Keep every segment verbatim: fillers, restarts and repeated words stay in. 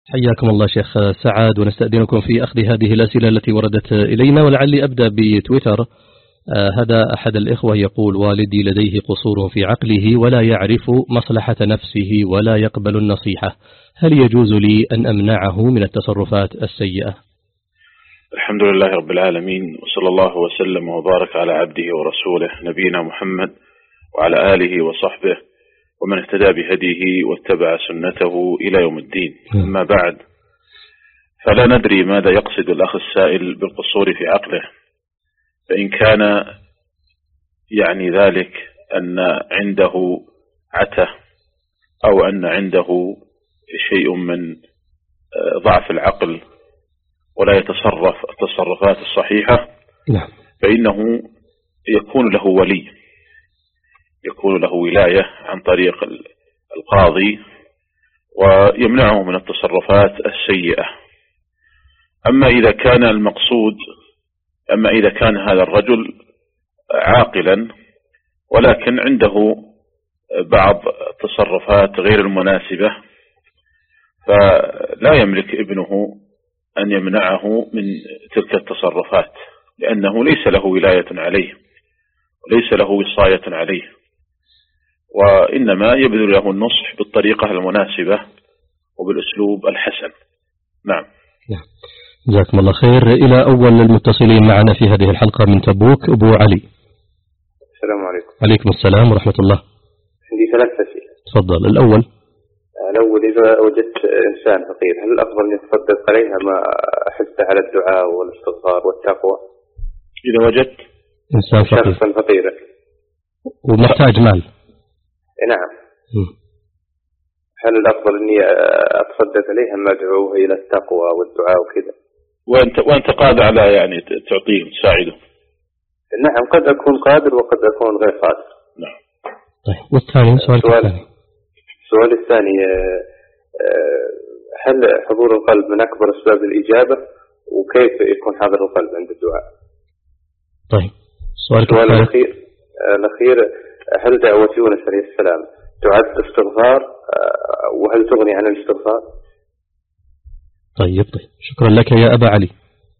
حياكم الله شيخ سعد، ونستأذنكم في أخذ هذه الأسئلة التي وردت إلينا، ولعلي أبدأ بتويتر. آه هذا أحد الإخوة يقول: والدي لديه قصور في عقله ولا يعرف مصلحة نفسه ولا يقبل النصيحة، هل يجوز لي أن أمنعه من التصرفات السيئة؟ الحمد لله رب العالمين، وصلى الله وسلم وبارك على عبده ورسوله نبينا محمد وعلى آله وصحبه ومن اهتدى بهديه واتبع سنته إلى يوم الدين. أما بعد، فلا ندري ماذا يقصد الأخ السائل بالقصور في عقله. فإن كان يعني ذلك أن عنده عته أو أن عنده شيء من ضعف العقل ولا يتصرف التصرفات الصحيحة، فإنه يكون له ولي، يكون له ولاية عن طريق القاضي ويمنعه من التصرفات السيئة. أما إذا كان المقصود أما إذا كان هذا الرجل عاقلا ولكن عنده بعض التصرفات غير المناسبة، فلا يملك ابنه أن يمنعه من تلك التصرفات، لأنه ليس له ولاية عليه وليس له وصاية عليه، وإنما يبذل له النصح بالطريقة المناسبة وبالأسلوب الحسن. نعم. جزاكم الله خير. إلى أول المتصلين معنا في هذه الحلقة من تبوك، أبو علي. السلام عليكم. عليكم السلام ورحمة الله. عندي ثلاث أسئلة. تفضل. الأول الأول إذا وجدت إنسان فقير، هل الأفضل أن يتصدق عليها ما أحثه على الدعاء والاستغفار والتقوى؟ إذا وجدت إنسان فقير شخصا فقيرا ومحتاج مال. نعم. م. هل الأفضل أني أتصدق عليها ما أدعوه إلى التقوى والدعاء وكذا؟ وأنت وأنت قادر على يعني تعطيه تساعده؟ نعم، قد أكون قادر وقد أكون غير قادر. نعم. طيب، والثاني سؤال الثاني السؤال الثاني هل حضور القلب من أكبر أسباب الإجابة، وكيف يكون حاضر القلب عند الدعاء؟ طيب، السؤال الأخير الأخير هل دعوة يونس عليه السلام تعد استغفار، وهل تغني عن الاستغفار؟ طيب طيب شكرا لك يا أبا علي.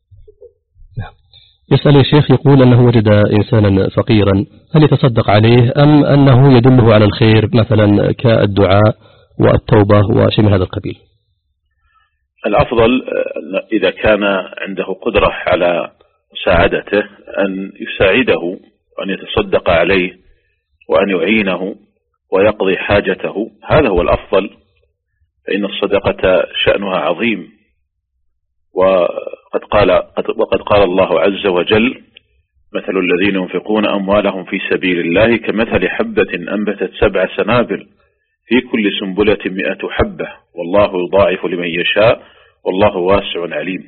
يسأل الشيخ، يقول أنه وجد إنسانا فقيرا، هل يتصدق عليه أم أنه يدله على الخير مثلا كالدعاء والتوبة وشيء من هذا القبيل؟ الأفضل إذا كان عنده قدرة على مساعدته أن يساعده وأن يتصدق عليه وأن يعينه ويقضي حاجته، هذا هو الأفضل، فإن الصدقة شأنها عظيم. وقد قال وقد قال الله عز وجل: مثل الذين ينفقون أموالهم في سبيل الله كمثل حبة أنبتت سبع سنابل في كل سنبلة مئة حبة والله يضاعف لمن يشاء والله واسع عليم.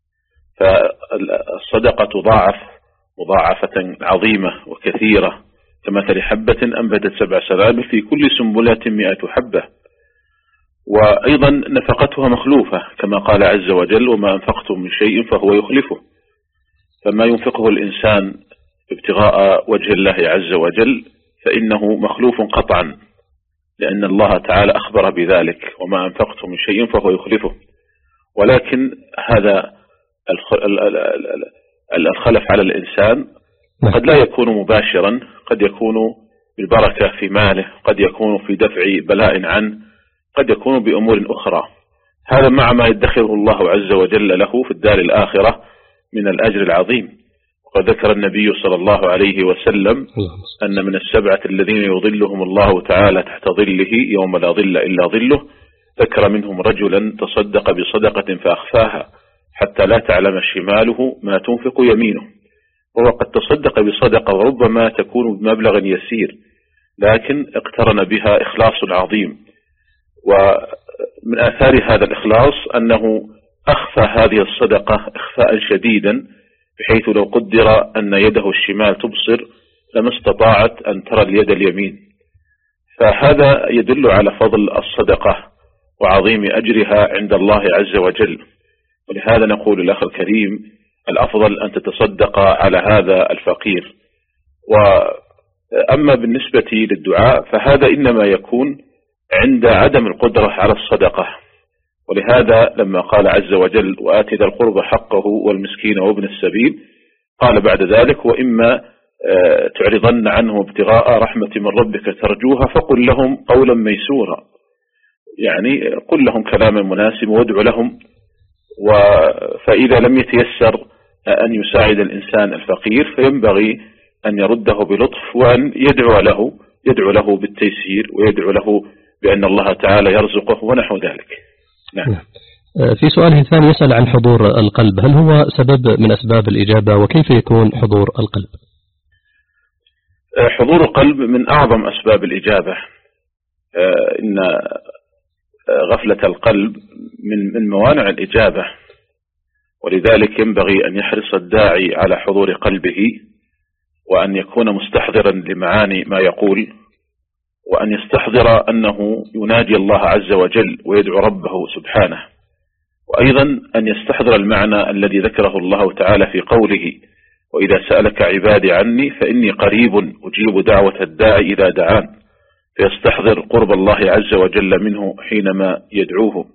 فالصدقة تضاعف مضاعفة عظيمة وكثيرة كمثل حبة أنبتت سبع سنابل في كل سنبلة مئة حبة. وأيضا نفقتها مخلوفة كما قال عز وجل: وما أنفقتم من شيء فهو يخلفه. فما ينفقه الإنسان ابتغاء وجه الله عز وجل فإنه مخلوف قطعا، لأن الله تعالى أخبر بذلك: وما أنفقتم من شيء فهو يخلفه. ولكن هذا الخلف على الإنسان قد لا يكون مباشرا، قد يكون بالبركة في ماله، قد يكون في دفع بلاء عنه، قد يكون بأمور أخرى. هذا مع ما يدخره الله عز وجل له في الدار الآخرة من الأجر العظيم. وقد ذكر النبي صلى الله عليه وسلم أن من السبعة الذين يظلهم الله تعالى تحت ظله يوم لا ظل إلا ظله، ذكر منهم رجلا تصدق بصدقة فأخفاها حتى لا تعلم شماله ما تنفق يمينه. وهو قد تصدق بصدقة وربما تكون بمبلغ يسير، لكن اقترن بها إخلاص عظيم. ومن آثار هذا الإخلاص أنه أخفى هذه الصدقة إخفاء شديدا، بحيث لو قدر أن يده الشمال تبصر لما استطاعت أن ترى اليد اليمين. فهذا يدل على فضل الصدقة وعظيم أجرها عند الله عز وجل. ولهذا نقول الأخ الكريم: الأفضل أن تتصدق على هذا الفقير. وأما بالنسبة للدعاء فهذا إنما يكون عند عدم القدرة على الصدقة، ولهذا لما قال عز وجل وآت ذا القربى حقه والمسكين وابن السبيل قال بعد ذلك وإما تعرضن عنه ابتغاء رحمة من ربك ترجوها فقل لهم قولا ميسورا، يعني قل لهم كلاما مناسبا وادع لهم. فإذا لم يتيسر أن يساعد الإنسان الفقير فينبغي أن يرده بلطف وأن يدعو له يدعو له بالتيسير ويدعو له بأن الله تعالى يرزقه ونحو ذلك. نعم. في سؤاله الثاني يسأل عن حضور القلب، هل هو سبب من أسباب الإجابة وكيف يكون حضور القلب؟ حضور القلب من أعظم أسباب الإجابة، إن غفلة القلب من من موانع الإجابة، ولذلك ينبغي أن يحرص الداعي على حضور قلبه وأن يكون مستحضرا لمعاني ما يقول، وأن يستحضر أنه يناجي الله عز وجل ويدعو ربه سبحانه، وأيضا أن يستحضر المعنى الذي ذكره الله تعالى في قوله وإذا سألك عبادي عني فإني قريب أجيب دعوة الداعي إذا دعان، فيستحضر قرب الله عز وجل منه حينما يدعوه.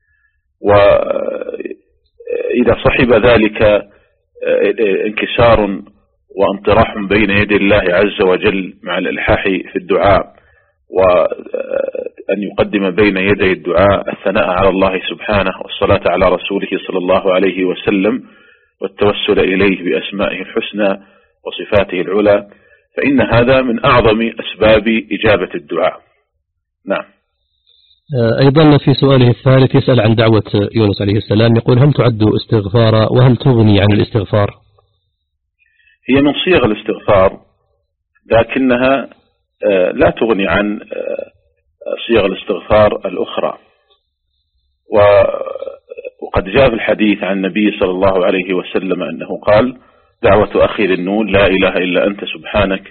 وإذا صحب ذلك انكسار وانطراح بين يدي الله عز وجل مع الإلحاح في الدعاء، وأن يقدم بين يدي الدعاء الثناء على الله سبحانه والصلاة على رسوله صلى الله عليه وسلم والتوسل إليه بأسمائه الحسنى وصفاته العلى، فإن هذا من أعظم أسباب إجابة الدعاء. نعم. أيضا في سؤاله الثالث يسأل عن دعوة يونس عليه السلام، يقول هل تعد استغفارا وهل تغني عن الاستغفار؟ هي من صيغ الاستغفار لكنها لا تغني عن صيغ الاستغفار الأخرى، وقد جاء في الحديث عن النبي صلى الله عليه وسلم أنه قال دعوة أخي النون لا إله إلا أنت سبحانك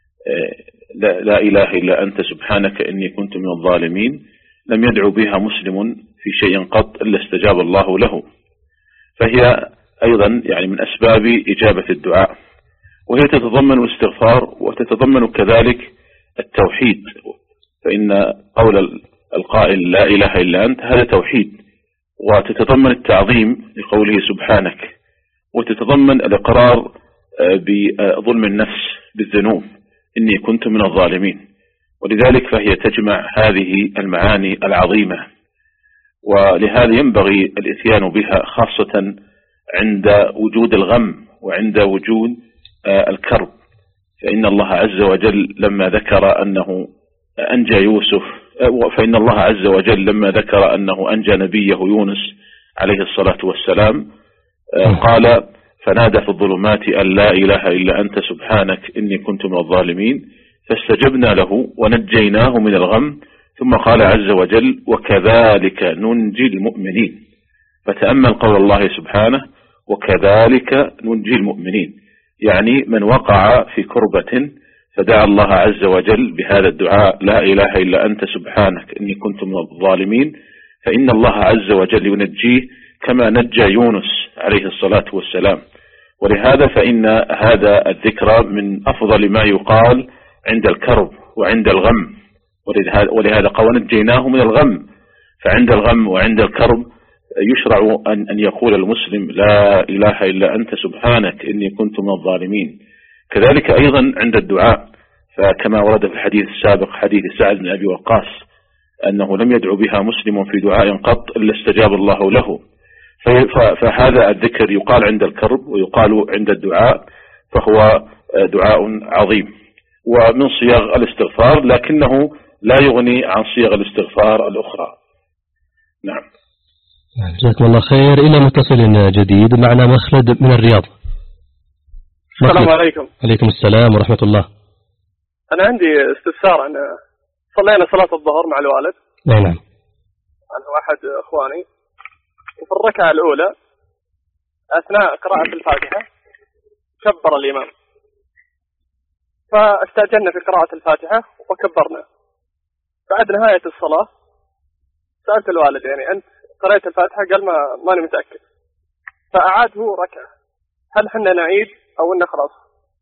لا, لا إله إلا أنت سبحانك إني كنت من الظالمين، لم يدعو بها مسلم في شيء قط إلا استجاب الله له، فهي أيضا يعني من أسباب إجابة الدعاء، وهي تتضمن الاستغفار وتتضمن كذلك التوحيد، فإن قول القائل لا إله إلا أنت هذا توحيد، وتتضمن التعظيم لقوله سبحانك، وتتضمن الإقرار بظلم النفس بالذنوب إني كنت من الظالمين، ولذلك فهي تجمع هذه المعاني العظيمة، ولهذا ينبغي الإتيان بها خاصة عند وجود الغم وعند وجود الكرب، فإن الله عز وجل لما ذكر أنه أنجى يوسف فإن الله عز وجل لما ذكر أنه أنجى نبيه يونس عليه الصلاة والسلام قال فنادى في الظلمات أن لا إله إلا أنت سبحانك إني كنت من الظالمين فاستجبنا له ونجيناه من الغم، ثم قال عز وجل وكذلك ننجي المؤمنين، فتأمل قول الله سبحانه وكذلك ننجي المؤمنين، يعني من وقع في كربة فدعا الله عز وجل بهذا الدعاء لا إله إلا أنت سبحانك إني كنت من الظالمين، فإن الله عز وجل ينجيه كما نجى يونس عليه الصلاة والسلام. ولهذا فإن هذا الذكر من أفضل ما يقال عند الكرب وعند الغم، ولهذا قال ونجيناه من الغم، فعند الغم وعند الكرب يشرع أن يقول المسلم لا إله إلا أنت سبحانك إني كنت من الظالمين. كذلك أيضا عند الدعاء، فكما ورد في الحديث السابق حديث سعد بن أبي وقاص أنه لم يدعو بها مسلم في دعاء قط إلا استجاب الله له، فهذا الذكر يقال عند الكرب ويقال عند الدعاء، فهو دعاء عظيم ومن صيغ الاستغفار، لكنه لا يغني عن صيغ الاستغفار الأخرى. نعم. جزاكم الله خير. إلى متصل جديد معنا مخلد من الرياض. السلام عليكم. عليكم السلام ورحمة الله. أنا عندي استفسار، أنا صلينا صلاة الظهر مع الوالد. نعم. أنا واحد أخواني، وفي الركعة الأولى أثناء قراءة الفاتحة كبر الإمام، فاستأجلنا في قراءة الفاتحة وكبرنا. بعد نهاية الصلاة سألت الوالد يعني أنت قرأت الفاتحة؟ قال ما ماني متأكد، فأعاد هو ركعة، هل حنا نعيد أو إنه خلاص؟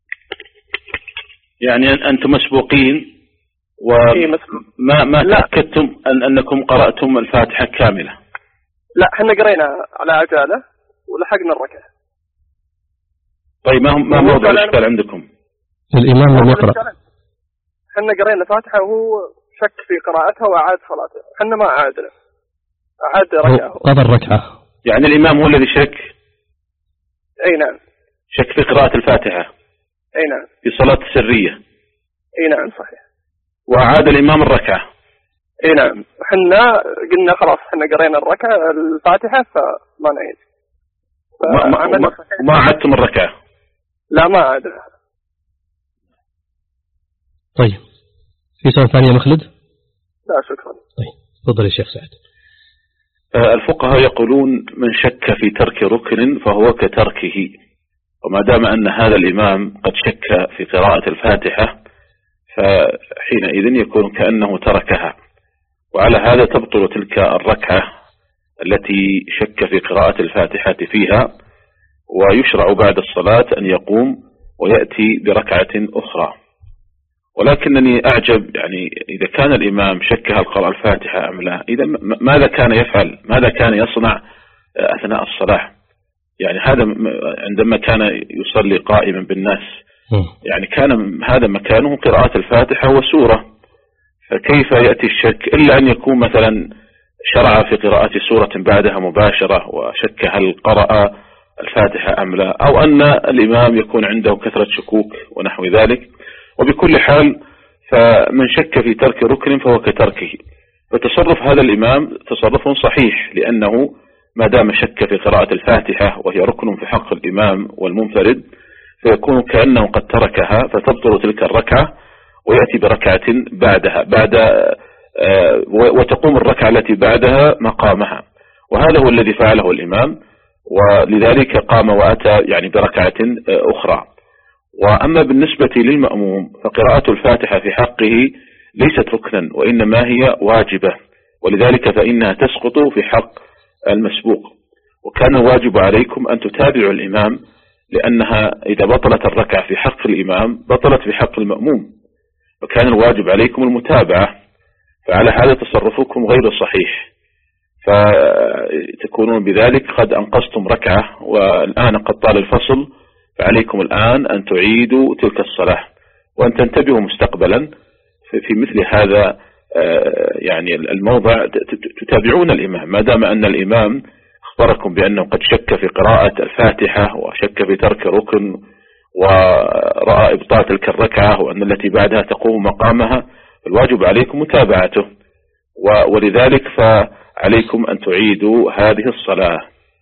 يعني أنتم مسبوقين وما ما تأكدتم أن أنكم قرأتم الفاتحة كاملة؟ لا احنا قرينا على عجالة ولحقنا الركعة. طيب ما ما موضوع الإشكال عندكم؟ الإمام لم يقرأ. احنا قرينا فاتحة وهو شك في قراءتها وأعاد صلاته، احنا ما أعادنا، أعاد ركعة. قضى الركعة. يعني الإمام هو الذي شك؟ أي نعم. شك في قراءة الفاتحة. أي نعم. في صلاة السرية. أي نعم صحيح. وأعاد الإمام الركعة. أي نعم. احنا قلنا خلاص احنا قرينا الركعة الفاتحة فما نعيد. ما ما ما, ما عدتم الركعة؟ لا ما عادنا. طيب في سؤال ثاني يا مخلد؟ لا شكرا. طيب تفضل يا شيخ سعد. الفقهاء يقولون من شك في ترك ركن فهو كتركه، وما دام أن هذا الإمام قد شك في قراءة الفاتحة فحينئذ يكون كأنه تركها، وعلى هذا تبطل تلك الركعة التي شك في قراءة الفاتحة فيها، ويشرع بعد الصلاة أن يقوم ويأتي بركعة أخرى. ولكنني أعجب يعني إذا كان الإمام شك هل قرأ الفاتحة أم لا، إذا ماذا كان يفعل؟ ماذا كان يصنع أثناء الصلاة؟ يعني هذا عندما كان يصلي قائما بالناس يعني كان هذا مكانه قراءة الفاتحة وسورة، فكيف يأتي الشك إلا أن يكون مثلا شرع في قراءة سورة بعدها مباشرة وشك هل قرأ الفاتحة أم لا، أو أن الإمام يكون عنده كثرة شكوك ونحو ذلك. وبكل حال فمن شك في ترك ركن فهو كتركه، فتصرف هذا الإمام تصرف صحيح، لأنه ما دام شك في قراءة الفاتحة وهي ركن في حق الإمام والمنفرد فيكون كأنه قد تركها، فتبطل تلك الركعة ويأتي بركعة بعدها بعد وتقوم الركعة التي بعدها مقامها، وهذا هو الذي فعله الإمام، ولذلك قام وأتى يعني بركعة أخرى. وأما بالنسبة للمأموم فقراءة الفاتحة في حقه ليست ركنا وإنما هي واجبة، ولذلك فإنها تسقط في حق المسبوق، وكان الواجب عليكم أن تتابعوا الإمام، لأنها إذا بطلت الركعة في حق الإمام بطلت في حق المأموم، وكان الواجب عليكم المتابعة، فعلى هذا تصرفكم غير صحيح، فتكونون بذلك قد أنقصتم ركعة والآن قد طال الفصل، فعليكم الآن أن تعيدوا تلك الصلاة وأن تنتبهوا مستقبلا في مثل هذا يعني الموضع تتابعون الإمام، ما دام أن الإمام أخبركم بأنه قد شك في قراءة الفاتحة وشك في ترك ركن ورأى إبطال تلك الركعة وأن التي بعدها تقوم مقامها، الواجب عليكم متابعته، ولذلك فعليكم أن تعيدوا هذه الصلاة.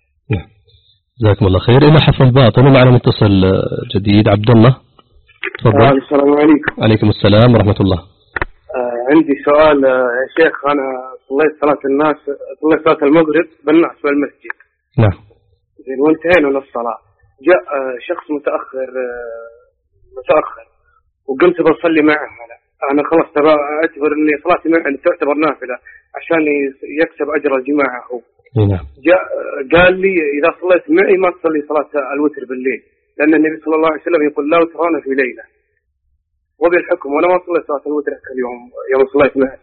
جزاكم الله خير. إلى حفظ باطن ومعنا متصل جديد عبد الله. تفضل. السلام عليكم. عليكم السلام ورحمة الله. آه عندي سؤال يا شيخ. أنا صليت صلاة الناس صليت صلاة المغرب بالناس في المسجد. نعم. زين وانتهينا من الصلاة، جاء آه شخص متأخر آه متأخر وقمت بصلي معه. أنا أنا خلاص ترى أعتبر إني صلاتي معه تعتبر نافلة عشان يكسب أجر الجماعة هو. نعم. جاء قال لي إذا صليت معي ما تصلي صلاة الوتر بالليل، لأن النبي صلى الله عليه وسلم يقول لا وتران في ليلة. وبالحكم وأنا ما صليت صلاة الوتر اليوم يوم صليت معه،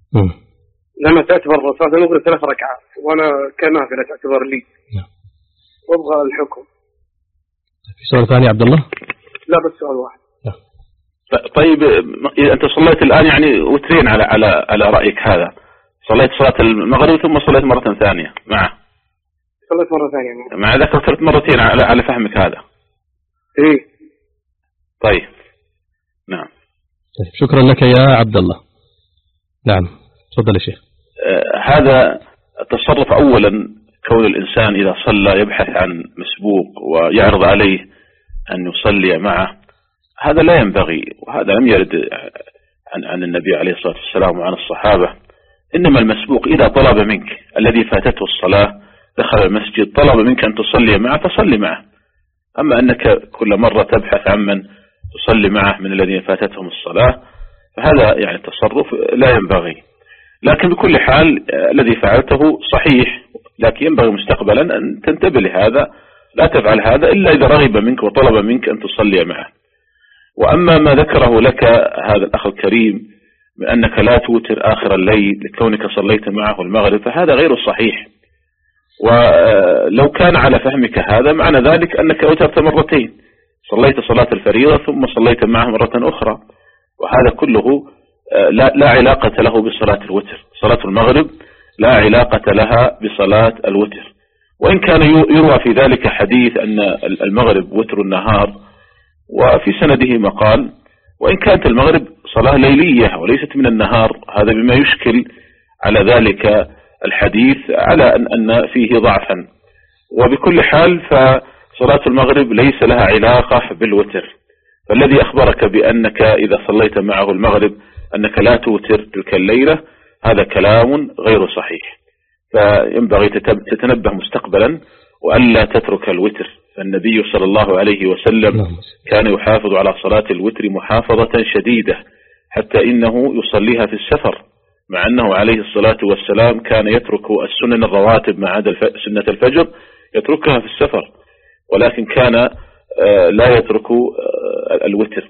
لما تعتبر صلاة المغرب ثلاث ركعات وأنا كنافلة تعتبر لي. نعم. وابغى الحكم. في سؤال ثاني عبد الله؟ لا بس سؤال واحد. نعم. طيب أنت صليت الآن يعني وترين على على على رأيك هذا، صليت صلاة المغرب ثم صليت مرة ثانية معه. صليت مرة ثانية مع ذلك صرت مرتين على على فهمك هذا. إيه. طيب. نعم. طيب شكرا لك يا عبد الله. نعم تفضل يا شيخ. آه هذا التصرف أولا كون الإنسان إذا صلى يبحث عن مسبوق ويعرض عليه أن يصلي معه، هذا لا ينبغي، وهذا لم يرد عن عن النبي عليه الصلاة والسلام وعن الصحابة. إنما المسبوق إذا طلب منك الذي فاتته الصلاة دخل المسجد طلب منك أن تصلي معه فصلي معه، أما أنك كل مرة تبحث عن من تصلي معه من الذين فاتتهم الصلاة فهذا يعني تصرف لا ينبغي. لكن بكل حال الذي فعلته صحيح، لكن ينبغي مستقبلا أن تنتبه لهذا، لا تفعل هذا إلا إذا رغب منك وطلب منك أن تصلي معه. وأما ما ذكره لك هذا الأخ الكريم بأنك لا توتر آخر الليل لكونك صليت معه المغرب، فهذا غير صحيح، ولو كان على فهمك هذا معنى ذلك أنك أوترت مرتين، صليت صلاة الفريضة ثم صليت معه مرة أخرى، وهذا كله لا, لا علاقة له بصلاة الوتر. صلاة المغرب لا علاقة لها بصلاة الوتر، وإن كان يروى في ذلك حديث أن المغرب وتر النهار وفي سنده مقال، وإن كانت المغرب صلاة ليلية وليست من النهار، هذا بما يشكل على ذلك الحديث على أن, أن فيه ضعفا. وبكل حال فصلاة المغرب ليس لها علاقة بالوتر، فالذي أخبرك بأنك إذا صليت معه المغرب أنك لا توتر تلك الليلة هذا كلام غير صحيح، فينبغي تتنبه مستقبلا وألا تترك الوتر. فالنبي صلى الله عليه وسلم كان يحافظ على صلاة الوتر محافظة شديدة، حتى إنه يصليها في السفر، مع أنه عليه الصلاة والسلام كان يترك السنن الرواتب ما عدا سنة الفجر يتركها في السفر، ولكن كان لا يترك الوتر.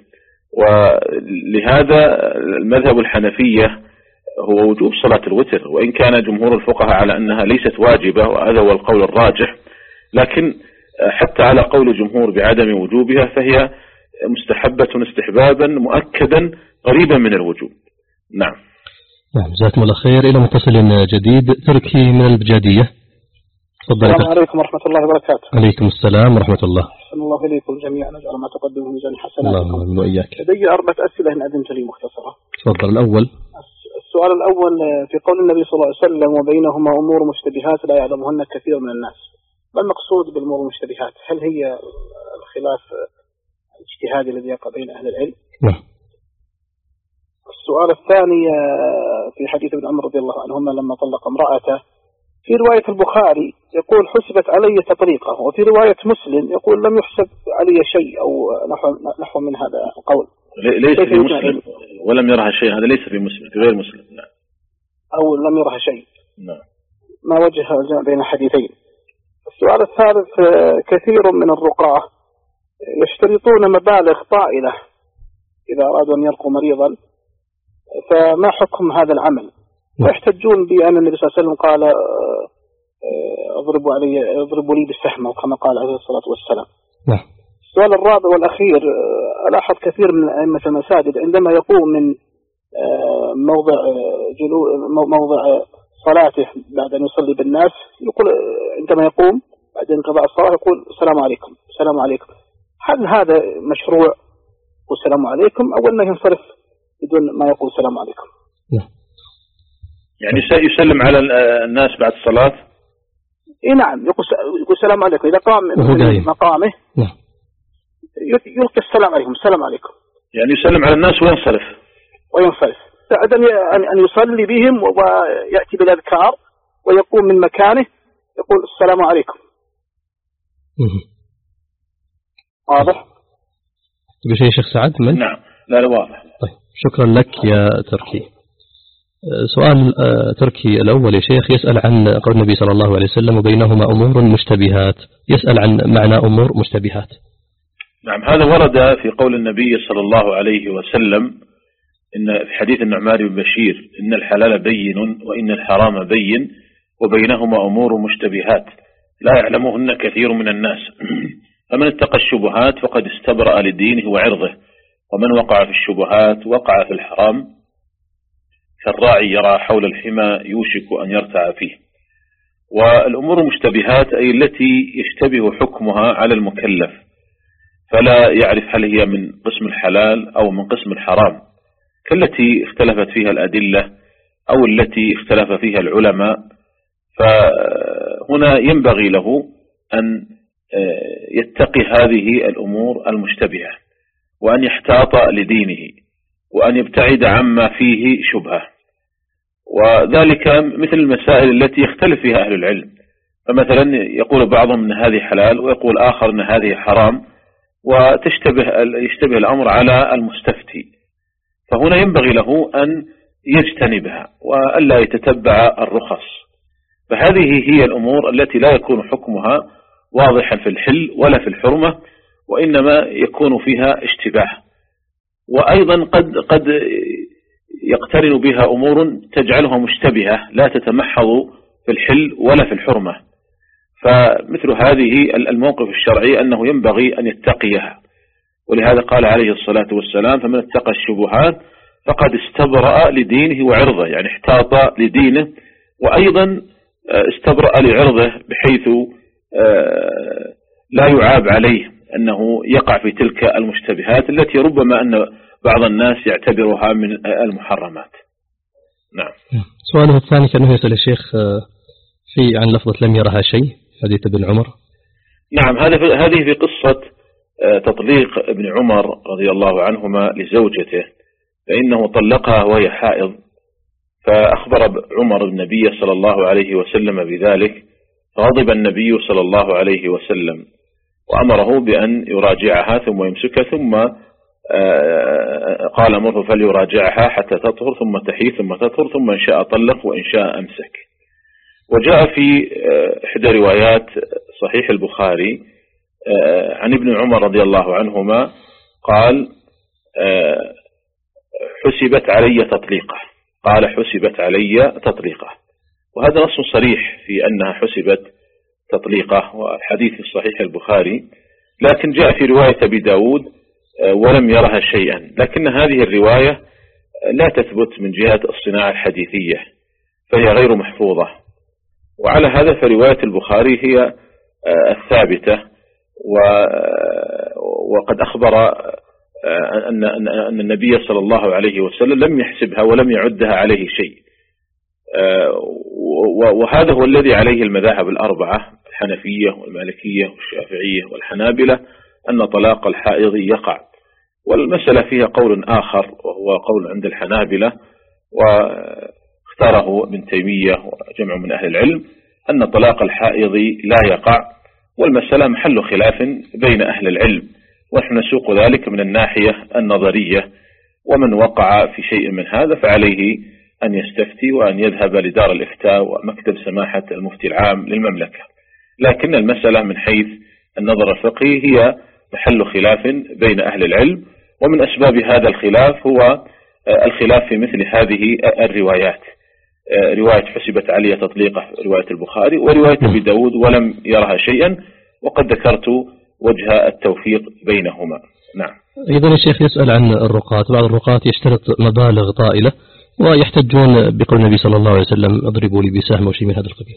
ولهذا المذهب الحنفية هو وجوب صلاة الوتر، وإن كان جمهور الفقهاء على أنها ليست واجبة، وهذا هو القول الراجح، لكن حتى على قول جمهور بعدم وجوبها فهي مستحبة استحبابا مؤكدا قريبا من الوجوب. نعم. نعم، جزاكم الله خير. إلى متصل جديد تركي من البجادية. السلام عليكم ورحمة الله وبركاته. عليكم السلام ورحمة الله. أحسن الله إليكم جميعا، نجعل ما تقدم من ميزان حسناتكم. اللهم وإياك. لدي أربعة أسئلة إن أذنت لي مختصرة. تفضل. الأول، السؤال الأول في قول النبي صلى الله عليه وسلم وبينهما أمور مشتبهات لا يعلمهن كثير من الناس، ما المقصود بالأمور المشتبهات؟ هل هي الخلاف الاجتهادي الذي يقع بين أهل العلم؟ نعم. السؤال الثاني في حديث ابن عمر رضي الله عنهما لما طلق امرأته، في رواية البخاري يقول حسبت علي تطليقه، وفي رواية مسلم يقول لم يحسب علي شيء أو نحو, نحو من هذا القول. ليس في مسلم ولم يرها شيء، هذا ليس في مسلم، في غير مسلم. نعم. أو لم يرها شيء. نعم. ما وجه الجمع بين الحديثين؟ السؤال الثالث، كثير من الرقاة يشترطون مبالغ طائلة إذا أرادوا أن يرقوا مريضا، فما حكم هذا العمل؟ ويحتجون بأن النبي صلى الله عليه وسلم قال اضربوا علي اضربوا لي بالسهم، أو كما قال عليه الصلاة والسلام. نعم. السؤال الرابع والأخير، ألاحظ كثير من أئمة المساجد عندما يقوم من موضع جلو موضع صلاته بعد أن يصلي بالناس، يقول عندما يقوم بعد انقضاء الصلاة يقول السلام عليكم السلام عليكم. هل هذا مشروع والسلام عليكم، أو أنه ينصرف بدون ما يقول السلام عليكم؟ نعم. يعني يسلم على الناس بعد الصلاة؟ إيه نعم، يقول يقول السلام عليكم إذا قام من مقامه. نعم. يلقي السلام عليكم السلام عليكم، يعني يسلم على الناس وينصرف وينصرف بعد أن يصلي بهم ويأتي بالأذكار ويقوم من مكانه يقول السلام عليكم. واضح؟ بشيء شيخ سعد من؟ نعم. لا لا واضح. طيب، شكرا لك يا تركي. سؤال تركي الأول يا شيخ يسأل عن قول النبي صلى الله عليه وسلم وبينهما أمور مشتبهات، يسأل عن معنى أمور مشتبهات. نعم، هذا ورد في قول النبي صلى الله عليه وسلم إن في حديث النعمان بن بشير إن الحلال بين وإن الحرام بين وبينهما أمور مشتبهات لا يعلمهن كثير من الناس، فمن اتقى الشبهات فقد استبرأ لدينه وعرضه، ومن وقع في الشبهات وقع في الحرام، كالراعي يرى حول الحمى يوشك أن يرتع فيه. والأمور المشتبهات أي التي يشتبه حكمها على المكلف، فلا يعرف هل هي من قسم الحلال أو من قسم الحرام، كالتي اختلفت فيها الأدلة أو التي اختلف فيها العلماء. فهنا ينبغي له أن يتقي هذه الأمور المشتبهة، وأن يحتاط لدينه، وأن يبتعد عما فيه شبهة، وذلك مثل المسائل التي يختلف فيها أهل العلم. فمثلا يقول بعضهم أن هذه حلال ويقول آخر أن هذه حرام، وتشتبه يشتبه الأمر على المستفتي، فهنا ينبغي له أن يجتنبها وألا يتتبع الرخص. فهذه هي الأمور التي لا يكون حكمها واضحا في الحل ولا في الحرمة، وإنما يكون فيها اشتباه. وأيضا قد قد يقترن بها أمور تجعلها مشتبهة لا تتمحض في الحل ولا في الحرمة، فمثل هذه الموقف الشرعي أنه ينبغي أن يتقيها، ولهذا قال عليه الصلاة والسلام: فمن اتقى الشبهات فقد استبرأ لدينه وعرضه، يعني احتاط لدينه وأيضا استبرأ لعرضه، بحيث لا يعاب عليه أنه يقع في تلك المشتبهات التي ربما أن بعض الناس يعتبرها من المحرمات. نعم. سؤاله الثاني كأنه يسأل الشيخ في عن لفظة لم يرها شيء، حديث ابن عمر. نعم، هذا هذه في قصة تطليق ابن عمر رضي الله عنهما لزوجته، فإنه طلقها وهي حائض، فأخبر عمر النبي صلى الله عليه وسلم بذلك، فغضب النبي صلى الله عليه وسلم وأمره بأن يراجعها ثم يمسكها، ثم قال أمره فليراجعها حتى تطهر ثم تحيث ثم تطهر، ثم إن شاء طلق وإن شاء أمسك. وجاء في إحدى روايات صحيح البخاري عن ابن عمر رضي الله عنهما قال: حسبت علي تطليقه، قال حسبت علي تطليقه، وهذا نص صريح في أنها حسبت تطليقه، والحديث في صحيح البخاري. لكن جاء في رواية أبي داود ولم يرها شيئا، لكن هذه الرواية لا تثبت من جهة الصناعة الحديثية، فهي غير محفوظة. وعلى هذا فرواية البخاري هي الثابتة، وقد أخبر أن أن النبي صلى الله عليه وسلم لم يحسبها ولم يعدها عليه شيء. وهذا هو الذي عليه المذاهب الأربعة، الحنفية والمالكية والشافعية والحنابلة، أن طلاق الحائض يقع. والمسألة فيها قول آخر وهو قول عند الحنابلة، واختاره ابن تيمية وجمع من أهل العلم، أن طلاق الحائض لا يقع، والمسألة محل خلاف بين أهل العلم، ونحن نسوق ذلك من الناحية النظرية. ومن وقع في شيء من هذا فعليه أن يستفتي وأن يذهب لدار الإفتاء ومكتب سماحة المفتي العام للمملكة. لكن المسألة من حيث النظر الفقهي هي محل خلاف بين أهل العلم، ومن أسباب هذا الخلاف هو الخلاف في مثل هذه الروايات، رواية حسبت علي تطليقه رواية البخاري، ورواية أبي داود ولم يرها شيئا، وقد ذكرت وجه التوفيق بينهما. نعم. أيضا الشيخ يسأل عن الرقاة، بعض الرقاة يشترط مبالغ طائلة ويحتجون بقول النبي صلى الله عليه وسلم اضربوا لي بسهم أو شيء من هذا القبيل.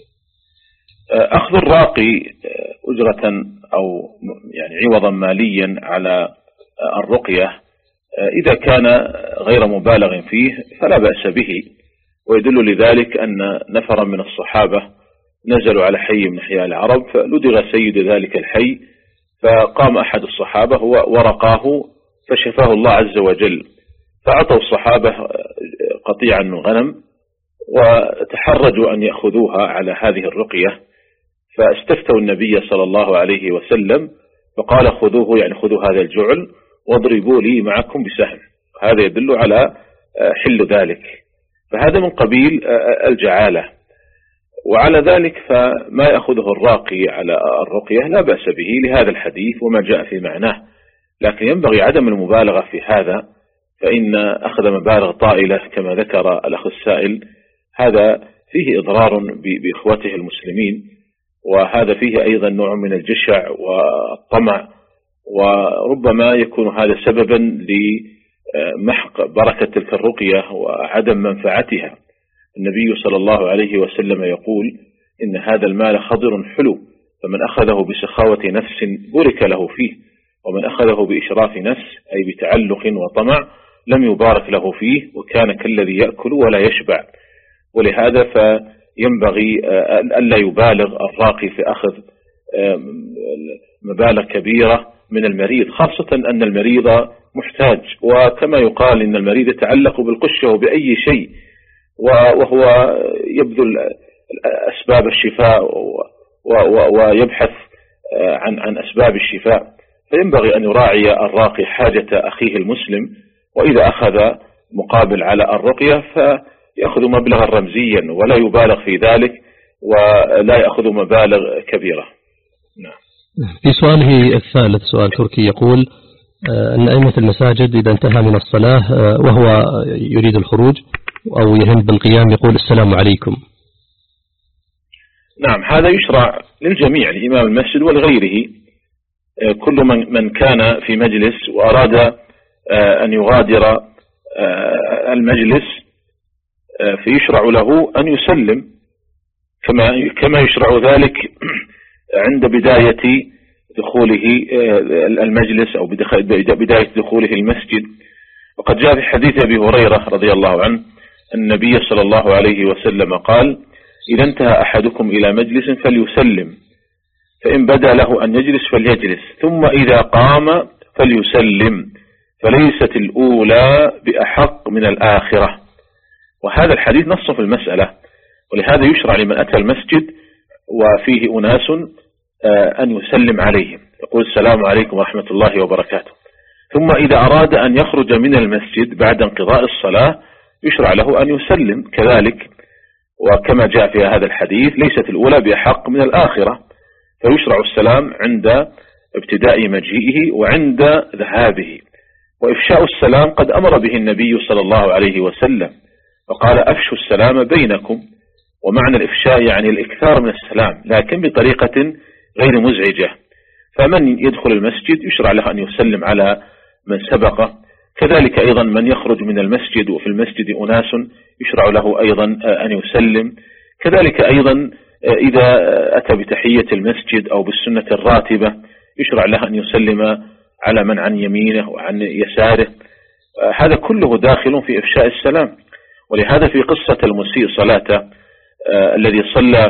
أخذ الراقي أجرة أو يعني عوضا ماليا على الرقية إذا كان غير مبالغ فيه فلا بأس به، ويدل لذلك أن نفرا من الصحابة نزلوا على حي من أحياء العرب، فلدغ سيد ذلك الحي، فقام أحد الصحابة ورقاه فشفاه الله عز وجل، فأعطوا الصحابة قطيعا من غنم وتحرجوا أن يأخذوها على هذه الرقية، فاستفتوا النبي صلى الله عليه وسلم فقال خذوه، يعني خذوا هذا الجعل واضربوا لي معكم بسهم. هذا يدل على حل ذلك، فهذا من قبيل الجعالة. وعلى ذلك فما يأخذه الراقي على الرقية لا بأس به لهذا الحديث وما جاء في معناه، لكن ينبغي عدم المبالغة في هذا، فإن أخذ مبالغ طائلة كما ذكر الأخ السائل هذا فيه إضرار بإخوته المسلمين، وهذا فيه أيضا نوع من الجشع والطمع، وربما يكون هذا سببا لمحق بركة تلك الرقية وعدم منفعتها. النبي صلى الله عليه وسلم يقول إن هذا المال خضر حلو، فمن أخذه بسخاوة نفس بورك له فيه، ومن أخذه بإشراف نفس أي بتعلق وطمع لم يبارك له فيه، وكان كالذي يأكل ولا يشبع. ولهذا فينبغي ألا يبالغ الراقي في أخذ مبالغ كبيرة من المريض، خاصة أن المريض محتاج، وكما يقال إن المريض يتعلق بالقشة وبأي شيء، وهو يبذل أسباب الشفاء ويبحث عن عن أسباب الشفاء، فينبغي أن يراعي الراقي حاجة أخيه المسلم، وإذا أخذ مقابل على الرقية فيأخذ مبلغا رمزيا ولا يبالغ في ذلك ولا يأخذ مبالغ كبيرة. نعم. في سؤاله الثالث سؤال تركي يقول أن أئمة المساجد إذا انتهى من الصلاة وهو يريد الخروج أو يهم بالقيام يقول السلام عليكم. نعم، هذا يشرع للجميع، لإمام المسجد ولغيره. كل من من كان في مجلس وأراد أن يغادر المجلس فيشرع له أن يسلم، كما كما يشرع ذلك عند بداية دخوله المجلس أو بداية دخوله المسجد. وقد جاء في حديث أبي هريرة رضي الله عنه النبي صلى الله عليه وسلم قال: إذا انتهى أحدكم إلى مجلس فليسلم، فإن بدا له أن يجلس فليجلس، ثم إذا قام فليسلم، فليست الأولى بأحق من الآخرة. وهذا الحديث نص في المسألة، ولهذا يشرع لمن أتى المسجد وفيه أناس أن يسلم عليهم، يقول: السلام عليكم ورحمة الله وبركاته. ثم إذا أراد أن يخرج من المسجد بعد انقضاء الصلاة يشرع له أن يسلم كذلك، وكما جاء في هذا الحديث: ليست الأولى بأحق من الآخرة. فيشرع السلام عند ابتداء مجيئه وعند ذهابه. وإفشاء السلام قد أمر به النبي صلى الله عليه وسلم، فقال: أفشوا السلام بينكم. ومعنى الإفشاء يعني الإكثار من السلام، لكن بطريقة غير مزعجة. فمن يدخل المسجد يشرع له أن يسلم على من سبقه، كذلك أيضا من يخرج من المسجد وفي المسجد أناس يشرع له أيضا أن يسلم. كذلك أيضا إذا أتى بتحية المسجد أو بالسنة الراتبة يشرع له أن يسلم على من عن يمينه وعن يساره. هذا كله داخل في إفشاء السلام. ولهذا في قصة المسيء صلاته الذي صلى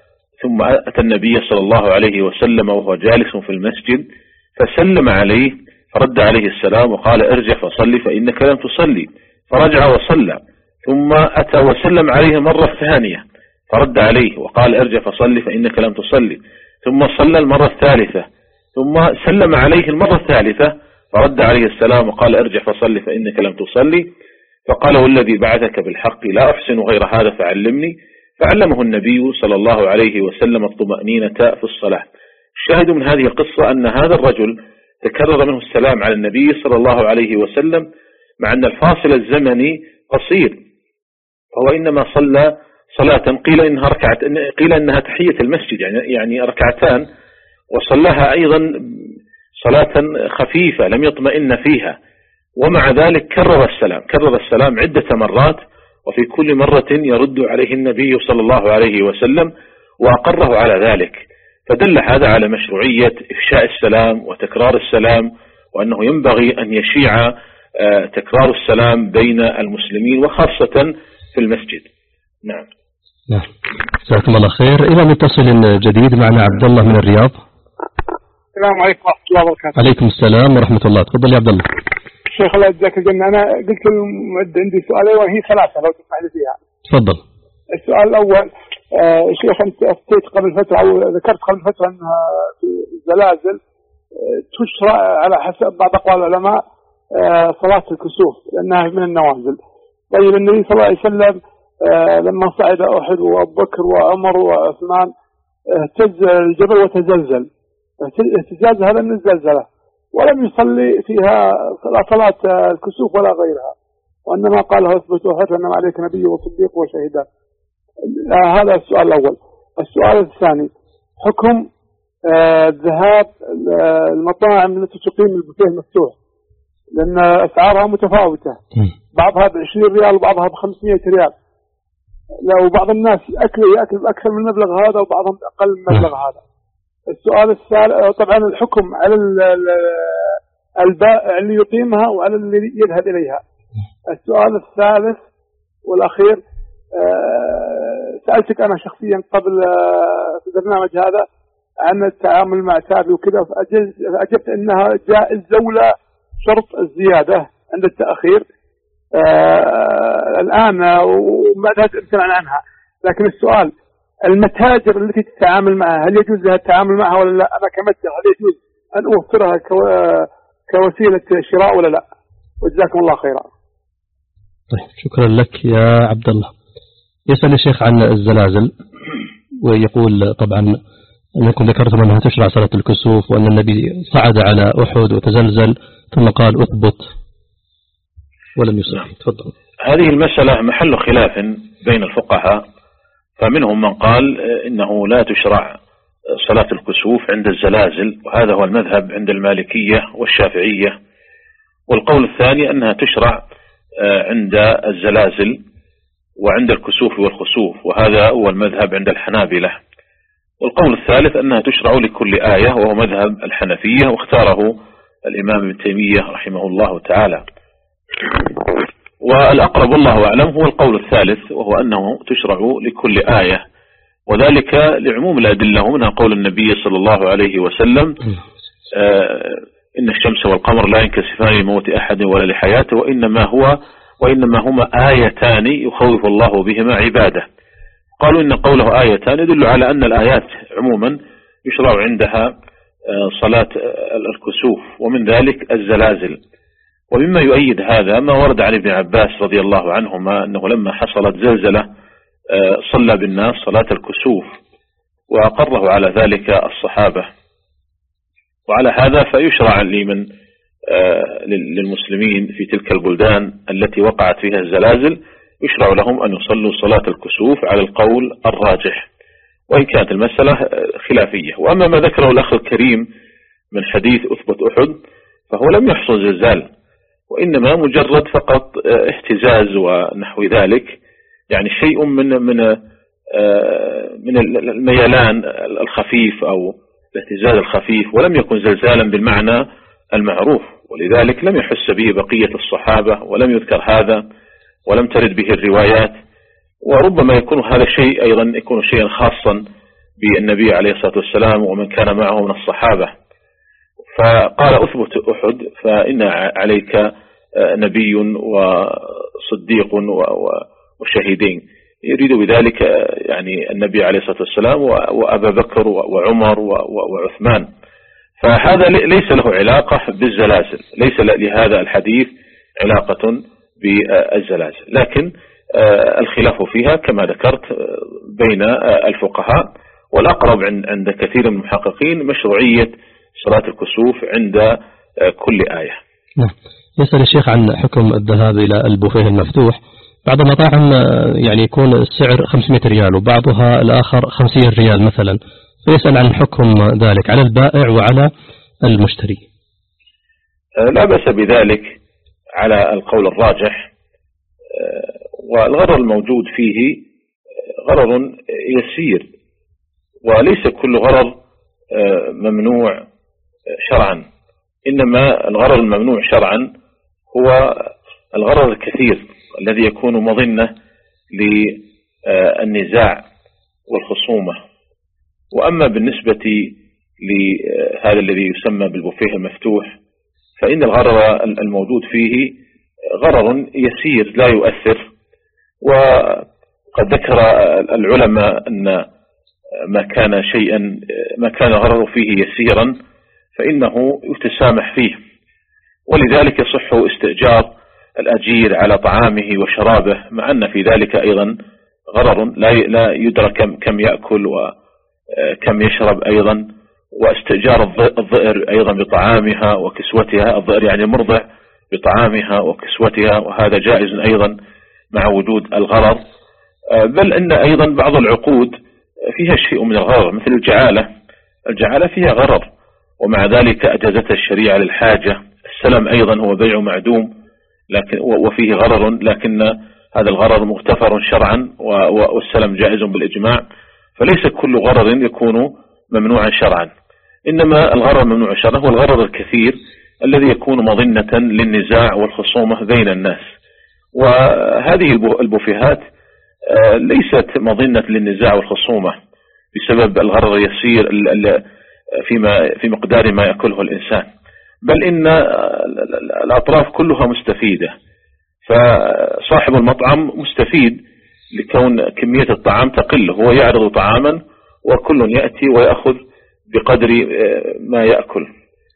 ثم أتى النبي صلى الله عليه وسلم وهو جالس في المسجد فسلم عليه، فرد عليه السلام وقال: ارجع فصلي فإنك لم تصلي. فرجع وصلى، ثم أتى وسلم عليه مرة ثانية فرد عليه وقال: ارجع فصلي فإنك لم تصلي. ثم صلى المرة الثالثة، ثم سلم عليه المرة الثالثة فرد عليه السلام وقال: ارجع فصلي فإنك لم تصلي. فقال: والذي بعثك بالحق لا أحسن غير هذا فعلمني. فعلمه النبي صلى الله عليه وسلم الطمأنينة في الصلاة. الشاهد من هذه القصة أن هذا الرجل تكرر منه السلام على النبي صلى الله عليه وسلم، مع أن الفاصل الزمني قصير، فهو إنما صلى صلاة قيل إنها ركعة قيل إنها تحية المسجد، يعني يعني ركعتان، وصلىها أيضا صلاة خفيفة لم يطمئن فيها، ومع ذلك كرر السلام كرر السلام عدة مرات، وفي كل مرة يرد عليه النبي صلى الله عليه وسلم وأقره على ذلك. فدل هذا على مشروعية إفشاء السلام وتكرار السلام، وأنه ينبغي أن يشيع تكرار السلام بين المسلمين وخاصة في المسجد. نعم. نعم. جزاكم الله خير. إلى متصل جديد معنا عبد الله من الرياض. السلام عليكم ورحمة الله وبركاته. عليكم السلام ورحمة الله. تفضل يا عبد الله. شيخ الله يجزاك الجنة. أنا قلت المعد عندي سؤالين وهي ثلاثة لو تسمح لي فيها. تفضل. السؤال الأول، آه شيخ أنت أفتيت قبل فترة أو ذكرت قبل فترة أنها في الزلازل آه تشرع على حسب بعض أقوال العلماء آه صلاة الكسوف لأنها من النوازل. طيب النبي صلى الله عليه وسلم آه لما صعد أحد وأبو بكر وعمر وعثمان اهتز الجبل وتزلزل، اهتزاز هذا من الزلزلة، ولم يصلي فيها لا صلاة الكسوف ولا غيرها، وإنما قال اثبت أحد أنما عليك نبي وصديق وشهيدا. آه هذا السؤال الأول. السؤال الثاني، حكم آه ذهاب المطاعم التي تقيم البوفيه المفتوح، لأن أسعارها متفاوتة، بعضها بعشرين ريال وبعضها بخمسمائة ريال. لو بعض الناس أكل يأكل بأكثر من المبلغ هذا وبعضهم أقل من المبلغ هذا. السؤال الثالث، طبعا الحكم على البائع اللي يقيمها وعلى اللي يذهب إليها. السؤال الثالث والأخير، سألتك أنا شخصيا قبل في البرنامج هذا عن التعامل مع تابي وكذا، فأجبت أنها جائز زولة شرط الزيادة عند التأخير آه الآن وما امتنع عنها. لكن السؤال، المتاجر التي تتعامل معها هل يجوز لها التعامل معها ولا لا؟ أنا كمتجر هل يجوز أن أوفرها كوسيلة شراء ولا لا؟ وجزاكم الله خيرا. طيب شكرا لك يا عبد الله. يسأل الشيخ عن الزلازل ويقول طبعا أنكم ذكرتم أنها تشرع صلاة الكسوف وأن النبي صعد على أحد وتزلزل ثم قال أثبت ولم يصلي. تفضل. هذه المسألة محل خلاف بين الفقهاء، فمنهم من قال إنه لا تشرع صلاة الكسوف عند الزلازل، وهذا هو المذهب عند المالكية والشافعية. والقول الثاني أنها تشرع عند الزلازل وعند الكسوف والخسوف، وهذا هو المذهب عند الحنابلة. والقول الثالث أنها تشرع لكل آية، وهو مذهب الحنفية، واختاره الإمام ابن تيمية رحمه الله تعالى. والأقرب والله أعلم هو القول الثالث، وهو أنه تشرع لكل آية، وذلك لعموم الأدلة، منها قول النبي صلى الله عليه وسلم آه إن الشمس والقمر لا ينكسفان لموت أحد ولا لحياته، وإنما هو وإنما هما آيتان يخوف الله بهما عباده. قالوا إن قوله آيتان يدل على أن الآيات عموما يشرع عندها صلاة الكسوف، ومن ذلك الزلازل. ومما يؤيد هذا ما ورد عن ابن عباس رضي الله عنهما أنه لما حصلت زلزلة صلى بالناس صلاة الكسوف، وأقره على ذلك الصحابة. وعلى هذا فيشرع لمن للمسلمين في تلك البلدان التي وقعت فيها الزلازل، يشرع لهم أن يصلوا صلاة الكسوف على القول الراجح، وإن كانت المسألة خلافية. وأما ما ذكره الأخ الكريم من حديث أثبت أحد فهو لم يحصل زلزال، وإنما مجرد فقط اهتزاز ونحو ذلك، يعني شيء من من من الميلان الخفيف أو الاهتزاز الخفيف، ولم يكن زلزالا بالمعنى المعروف، ولذلك لم يحس به بقية الصحابة، ولم يذكر هذا، ولم ترد به الروايات. وربما يكون هذا الشيء أيضا يكون شيئا خاصا بالنبي عليه الصلاة والسلام ومن كان معه من الصحابة. فقال أثبت أحد فإن عليك نبي وصديق وشهيدين، يريد بذلك يعني النبي عليه الصلاة والسلام وأبا بكر وعمر وعثمان. فهذا ليس له علاقة بالزلازل، ليس لهذا الحديث علاقة بالزلازل، لكن الخلاف فيها كما ذكرت بين الفقهاء، والأقرب عند كثير من المحققين مشروعية صلاة الكسوف عند كل آية. يسأل الشيخ عن حكم الذهاب إلى البوفيه المفتوح. بعض المطاعم يعني يكون السعر خمسمائة ريال وبعضها الآخر خمسين ريال مثلا، فيسأل عن حكم ذلك على البائع وعلى المشتري. لا بأس بذلك على القول الراجح، والغرر الموجود فيه غرر يسير، وليس كل غرر ممنوع شرعا، إنما الغرر الممنوع شرعا هو الغرر الكثير الذي يكون مظنة للنزاع والخصومة. وأما بالنسبة لهذا الذي يسمى بالبوفيه المفتوح فإن الغرر الموجود فيه غرر يسير لا يؤثر. وقد ذكر العلماء أن ما كان شيئا ما كان غرر فيه يسيرا فإنه يتسامح فيه، ولذلك يصح استئجار الأجير على طعامه وشرابه، مع أن في ذلك أيضا غرر لا يدرك كم يأكل وكم يشرب أيضا. واستئجار الضئر أيضا بطعامها وكسوتها، الضئر يعني مرضع بطعامها وكسوتها، وهذا جائز أيضا مع وجود الغرر. بل أن أيضا بعض العقود فيها شيء من الغرر، مثل الجعالة الجعالة فيها غرر، ومع ذلك أجازت الشريعة للحاجة. السلم أيضا هو بيع معدوم لكن وفيه غرر، لكن هذا الغرر مغتفر شرعا، والسلم جائز بالإجماع. فليس كل غرر يكون ممنوعا شرعا، إنما الغرر ممنوع شرعا هو الغرر الكثير الذي يكون مظنة للنزاع والخصومة بين الناس. وهذه البوفيهات ليست مظنة للنزاع والخصومة بسبب الغرر اليسير فيما في مقدار ما يأكله الإنسان، بل إن الأطراف كلها مستفيدة. فصاحب المطعم مستفيد لكون كمية الطعام تقل، هو يعرض طعاما وكل يأتي ويأخذ بقدر ما يأكل.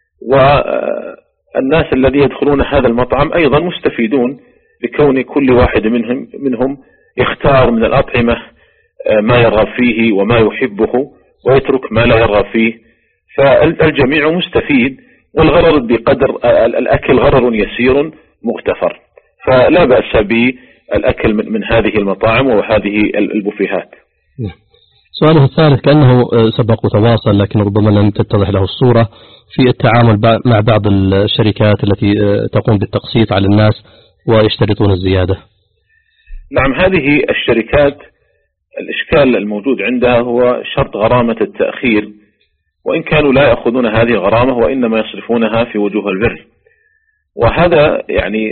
والناس الذين يدخلون هذا المطعم أيضا مستفيدون لكون كل واحد منهم منهم يختار من الأطعمة ما يرغب فيه وما يحبه ويترك ما لا يرغب فيه، فالجميع مستفيد. والغرر بقدر الأكل غرر يسير مغتفر، فلا بأس بالأكل من هذه المطاعم وهذه البوفيهات. سؤاله الثالث كأنه سبق وتواصل لكن ربما لم تتضح له الصورة في التعامل مع بعض الشركات التي تقوم بالتقسيط على الناس ويشترطون الزيادة. نعم، هذه الشركات الإشكال الموجود عندها هو شرط غرامة التأخير، وإن كانوا لا يأخذون هذه الغرامة وإنما يصرفونها في وجوه البر، وهذا يعني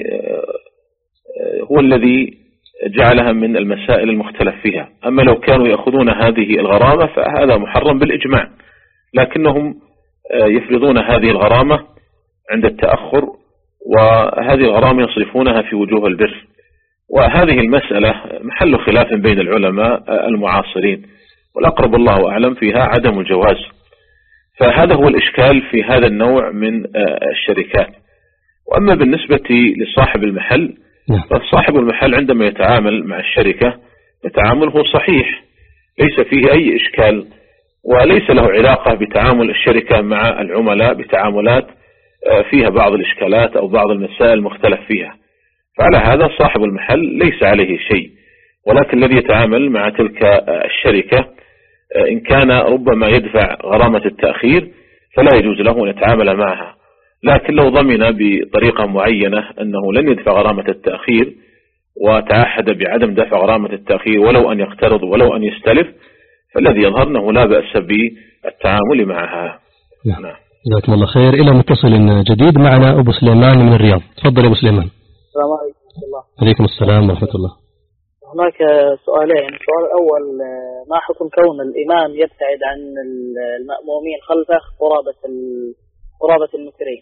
هو الذي جعلها من المسائل المختلف فيها. أما لو كانوا يأخذون هذه الغرامة فهذا محرم بالإجماع، لكنهم يفرضون هذه الغرامة عند التأخر، وهذه الغرامة يصرفونها في وجوه البر، وهذه المسألة محل خلاف بين العلماء المعاصرين، والأقرب الله أعلم فيها عدم الجواز. فهذا هو الإشكال في هذا النوع من الشركات. وأما بالنسبة لصاحب المحل، فصاحب المحل عندما يتعامل مع الشركة يتعامله صحيح، ليس فيه أي إشكال، وليس له علاقة بتعامل الشركة مع العملاء بتعاملات فيها بعض الإشكالات أو بعض المسائل المختلف فيها. فعلى هذا صاحب المحل ليس عليه شيء، ولكن الذي يتعامل مع تلك الشركة إن كان ربما يدفع غرامة التأخير فلا يجوز له أن يتعامل معها، لكن لو ضمن بطريقة معينة أنه لن يدفع غرامة التأخير وتعهد بعدم دفع غرامة التأخير ولو أن يقترض ولو أن يستلف، فالذي يظهر أنه لا بأس بالتعامل معها. نعم، جزاكم الله خير. إلى متصل جديد معنا أبو سليمان من الرياض. تفضل يا أبو سليمان. السلام عليكم ورحمة الله. عليكم السلام ورحمة الله. هناك سؤالين. السؤال الأول، ما حكم كون الإمام يبتعد عن المأمومين خلفه قرابة قرابة المترين؟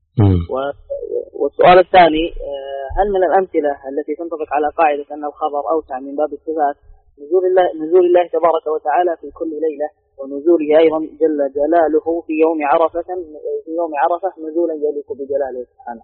والسؤال الثاني، هل من الأمثلة التي تنطبق على قاعدة أن الخبر أوسع من باب الصفات نزول الله نزول الله تبارك وتعالى في كل ليلة، ونزوله أيضا جل جلاله في يوم عرفة في يوم عرفة نزولا يليق بجلاله سبحانه؟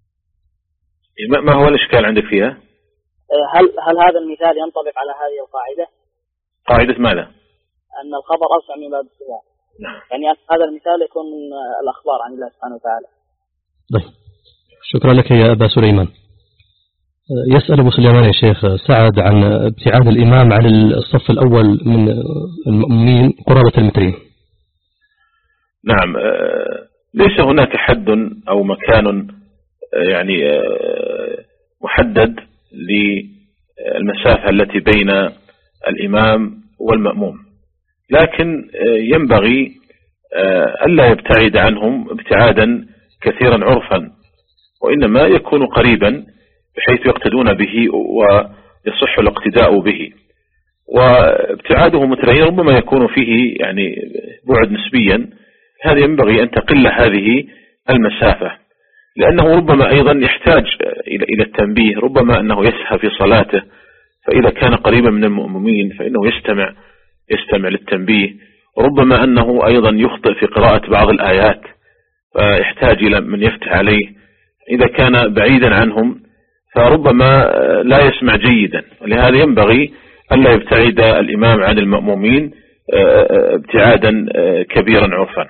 ما هو الإشكال عندك فيها؟ هل هل هذا المثال ينطبق على هذه القاعدة؟ قاعدة ماذا؟ أن الخبر أوسع من باب الصفات. نعم. يعني هذا المثال يكون من الأخبار عن الله سبحانه وتعالى. طيب، شكرا لك يا أبا سليمان. يسأل أبو سليمان يا شيخ سعد عن ابتعاد الإمام عن الصف الأول من المؤمنين قرابة المترين. نعم، ليس هناك حد أو مكان يعني محدد للمسافة التي بين الإمام والمأموم، لكن ينبغي ألا يبتعد عنهم ابتعادا كثيرا عرفا، وإنما يكون قريبا بحيث يقتدون به ويصح الاقتداء به. وابتعاده مترين ربما يكون فيه يعني بعد نسبيا، هذا ينبغي أن تقل هذه المسافة، لأنه ربما أيضا يحتاج إلى التنبيه، ربما أنه يسهى في صلاته، فإذا كان قريبا من المؤمنين فإنه يستمع يستمع للتنبيه، وربما أنه أيضا يخطئ في قراءة بعض الآيات فيحتاج إلى من يفتح عليه. إذا كان بعيدا عنهم فربما لا يسمع جيدا، ولهذا ينبغي ألا يبتعد الإمام عن المأمومين ابتعادا كبيرا عرفا.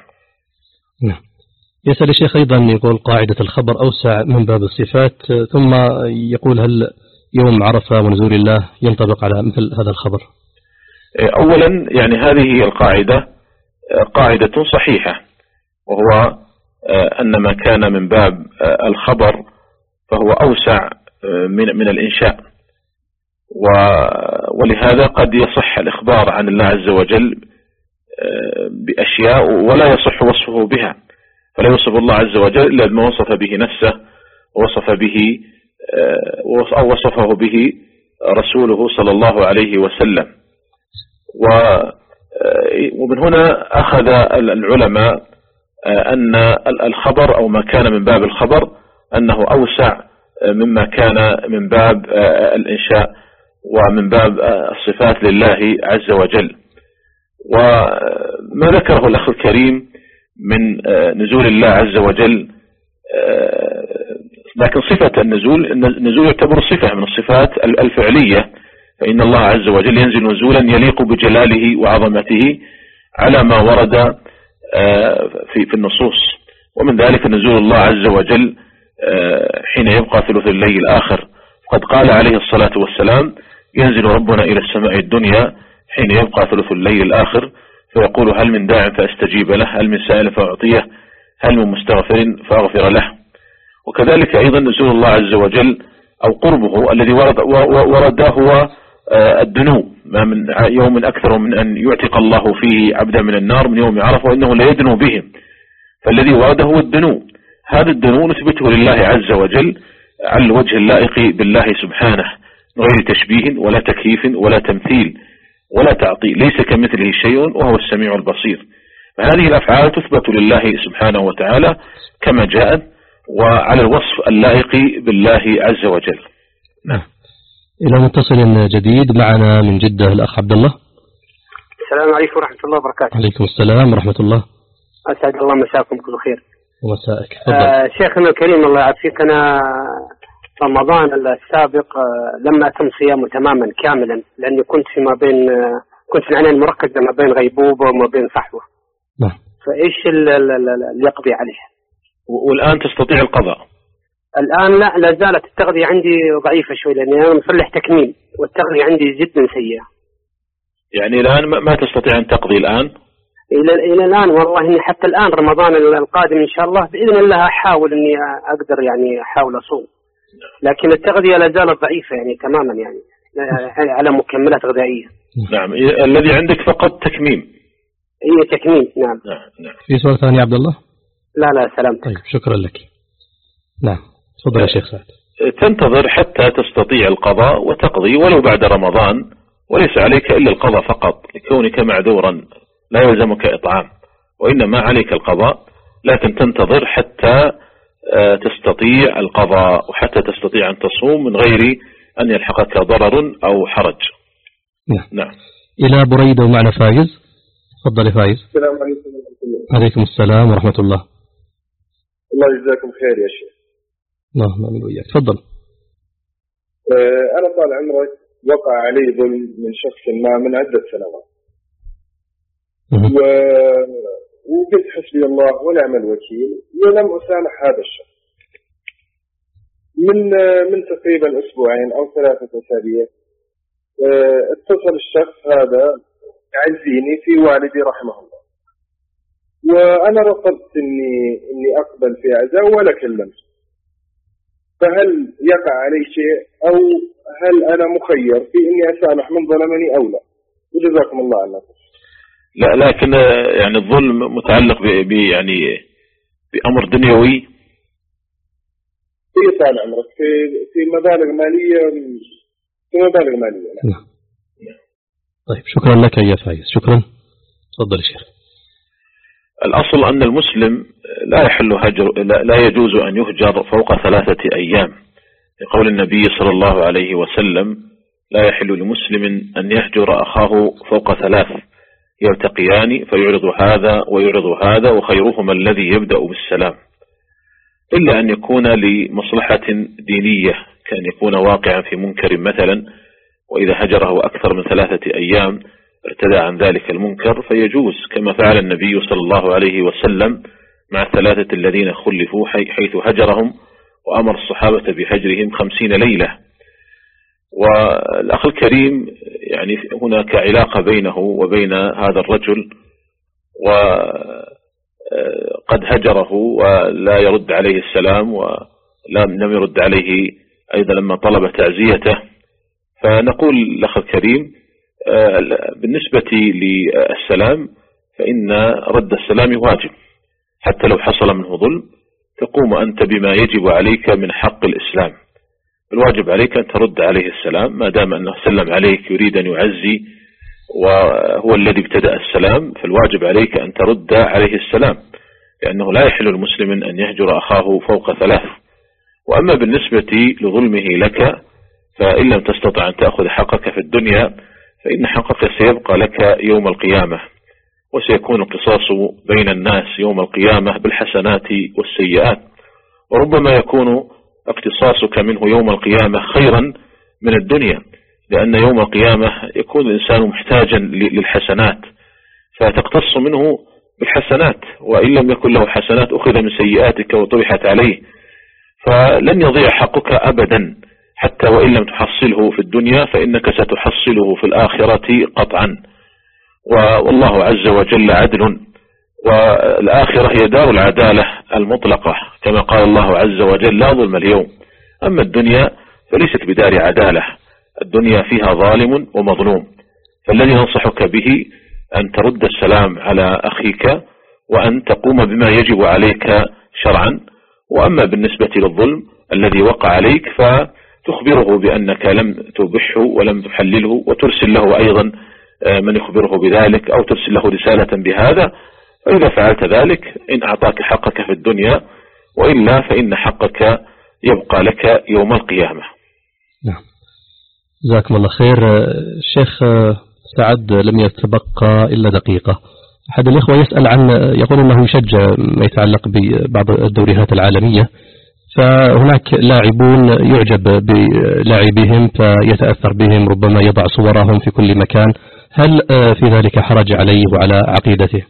يسأل الشيخ أيضا يقول قاعدة الخبر أوسع من باب الصفات، ثم يقول هل يوم عرفة ونزول الله ينطبق على مثل هذا الخبر؟ أولا يعني هذه القاعدة قاعدة صحيحة، وهو أن ما كان من باب الخبر فهو أوسع من من الإنشاء، ولهذا قد يصح الإخبار عن الله عز وجل بأشياء ولا يصح وصفه بها، فلا يوصف الله عز وجل إلا بما وصف به نفسه ووصف به أو وصفه به رسوله صلى الله عليه وسلم. ومن هنا أخذ العلماء أن الخبر أو ما كان من باب الخبر أنه أوسع مما كان من باب الإنشاء ومن باب الصفات لله عز وجل. وما ذكره الأخ الكريم من نزول الله عز وجل، لكن صفة النزول النزول يعتبر صفة من الصفات الفعلية، فإن الله عز وجل ينزل نزولا يليق بجلاله وعظمته على ما ورد في في النصوص، ومن ذلك نزول الله عز وجل حين يبقى ثلث الليل الآخر. قد قال عليه الصلاة والسلام: ينزل ربنا إلى السماء الدنيا حين يبقى ثلث الليل الآخر فيقول هل من داع فأستجيب له، هل من سائل فأعطيه، هل من مستغفر فأغفر له. وكذلك أيضا نزول الله عز وجل أو قربه الذي ورد ورد هو الدنو، ما من يوم أكثر من أن يعتق الله فيه عبدا من النار من يوم عرفه وإنه لا يدنو بهم، فالذي ورد هو الدنو. هذا الدنو نثبته لله عز وجل على الوجه اللائق بالله سبحانه من غير تشبيه ولا تكييف ولا تمثيل ولا تعطيل، ليس كمثله شيء وهو السميع البصير. فهذه الأفعال تثبت لله سبحانه وتعالى كما جاءت وعلى الوصف اللائق بالله عز وجل. نعم. إلى متصل جديد معنا من جدة الأخ عبد الله. السلام عليكم ورحمة الله وبركاته. عليكم السلام ورحمة الله. أسعد الله مساكم بكل خير. ومساءك. آه شيخنا الكريم الله يعافيك، أنا رمضان السابق آه لم أتم صيامه تماما كاملا لأني كنت فيما بين آه كنت في العناية المركزة ما بين غيبوبة وما بين صحوة. نعم. فإيش اللي يقضي عليه؟ والآن تستطيع القضاء؟ الآن لا، لا زالت التغذية عندي ضعيفة شوي لأني أنا مصلح تكميل والتغذية عندي جدا سيئة. يعني الآن ما تستطيع أن تقضي الآن؟ إلى إلى الآن والله إني حتى الآن رمضان القادم إن شاء الله بإذن الله أحاول إني أقدر يعني أحاول أصوم، لكن التغذية لا زالت ضعيفة يعني تماما يعني على مكملات غذائية. نعم. الذي عندك فقط تكميم؟ هي تكميم. نعم. نعم. نعم. في سؤال ثاني عبد الله؟ لا لا سلام. طيب شكرا لك. نعم تفضل يا شيخ سعد. تنتظر حتى تستطيع القضاء وتقضي ولو بعد رمضان، وليس عليك إلا القضاء فقط لكونك معذورا لا يلزمك إطعام، وإنما عليك القضاء، لكن تنتظر حتى تستطيع القضاء وحتى تستطيع أن تصوم من غير أن يلحقك ضرر أو حرج. نعم. نعم. إلى بريدة ومعنا فايز. تفضل يا فايز. السلام عليكم ورحمة الله. عليكم السلام ورحمة الله. الله يجزاكم خير يا شيخ. اللهم آمين وإياك. تفضل. أه أنا طال عمرك وقع علي ظلم من شخص ما من عدة سنوات. و... وقلت حسبي الله ونعم الوكيل ولم أسامح هذا الشخص. من من تقريبا أسبوعين أو ثلاثة أسابيع أه اتصل الشخص هذا يعزيني في والدي رحمه الله، وأنا رفضت إني إني أقبل في عزاء ولا كلمته. فهل يقع علي شيء أو هل أنا مخير في إني أسامح من ظلمني أو لا؟ وجزاكم الله عنك. لا لكن يعني الظلم متعلق ب يعني بأمر دنيوي. في طال عمرك في في مبالغ مالية في مبالغ مالية. نعم. طيب شكرا لك يا فايز. شكرا. تفضل يا شيخ. الأصل أن المسلم لا يحل هجر لا يجوز أن يهجر فوق ثلاثة أيام، لقول النبي صلى الله عليه وسلم لا يحل لمسلم أن يهجر أخاه فوق ثلاث يلتقيان فيعرض هذا ويعرض هذا وخيرهما الذي يبدأ بالسلام، إلا أن يكون لمصلحة دينية كان يكون واقعا في منكر مثلا، وإذا هجره أكثر من ثلاثة أيام ارتدى عن ذلك المنكر فيجوز، كما فعل النبي صلى الله عليه وسلم مع الثلاثة الذين خلفوا حيث هجرهم وأمر الصحابة بهجرهم خمسين ليلة. والأخ الكريم يعني هناك علاقة بينه وبين هذا الرجل، وقد هجره ولا يرد عليه السلام ولم يرد عليه أيضا لما طلب تعزيته. فنقول الأخ الكريم بالنسبة للسلام فإن رد السلام واجب حتى لو حصل منه ظلم، تقوم أنت بما يجب عليك من حق الإسلام. الواجب عليك أن ترد عليه السلام ما دام أنه سلم عليك يريد أن يعزي وهو الذي ابتدأ السلام، فالواجب عليك أن ترد عليه السلام، لأنه لا يحل المسلم أن يهجر أخاه فوق ثلاث. وأما بالنسبة لظلمه لك فإن لم تستطع أن تأخذ حقك في الدنيا فإن حقك سيبقى لك يوم القيامة، وسيكون القصاص بين الناس يوم القيامة بالحسنات والسيئات، وربما يكون اقتصاصك منه يوم القيامة خيرا من الدنيا، لأن يوم القيامة يكون الإنسان محتاجا للحسنات فتقتص منه بالحسنات، وإن لم يكن له حسنات أخذ من سيئاتك وطرحت عليه، فلن يضيع حقك أبدا حتى وإن لم تحصله في الدنيا فإنك ستحصله في الآخرة قطعا. والله عز وجل عدل، والآخرة هي دار العدالة المطلقة كما قال الله عز وجل لا ظلم اليوم. أما الدنيا فليست بدار عدالة، الدنيا فيها ظالم ومظلوم. فالذي ننصحك به أن ترد السلام على أخيك وأن تقوم بما يجب عليك شرعا. وأما بالنسبة للظلم الذي وقع عليك فتخبره بأنك لم تبحه ولم تحلله، وترسل له أيضا من يخبره بذلك، أو ترسل له رسالة بهذا. فإذا فعلت ذلك إن أعطاك حقك في الدنيا، وإلا فإن حقك يبقى لك يوم القيامة. نعم، جزاكم الله خير. الشيخ سعد لم يتبقى إلا دقيقة. أحد الإخوة يسأل عن، يقول أنه يشجع ما يتعلق ببعض الدوريات العالمية، فهناك لاعبون يعجب بلاعبهم فيتأثر بهم، ربما يضع صورهم في كل مكان. هل في ذلك حرج عليه وعلى عقيدته؟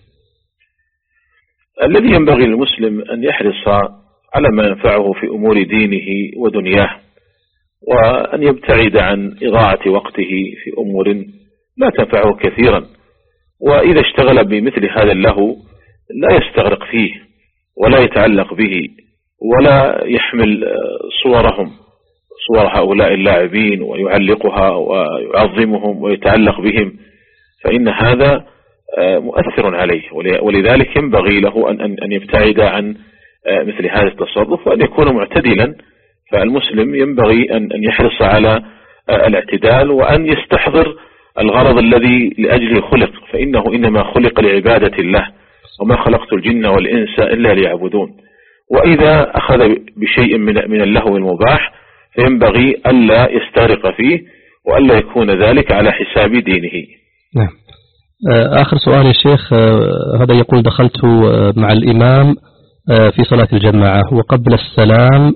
الذي ينبغي للمسلم أن يحرص على ما ينفعه في أمور دينه ودنياه، وأن يبتعد عن إضاعة وقته في أمور لا تنفعه كثيرا. وإذا اشتغل بمثل هذا اللهو لا يستغرق فيه ولا يتعلق به ولا يحمل صورهم صور هؤلاء اللاعبين ويعلقها ويعظمهم ويتعلق بهم، فإن هذا مؤثر عليه. ولذلك ينبغي له أن يبتعد عن مثل هذا التصرف وأن يكون معتدلا. فالمسلم ينبغي أن يحرص على الاعتدال وأن يستحضر الغرض الذي لأجله خلق، فإنه إنما خلق لعبادة الله، وما خلقت الجن والإنس إلا ليعبدون. وإذا أخذ بشيء من اللهو المباح فينبغي ألا يستغرق فيه وألا يكون ذلك على حساب دينه. نعم. آخر سؤال يا شيخ، هذا يقول دخلت مع الإمام في صلاة الجماعة، وقبل السلام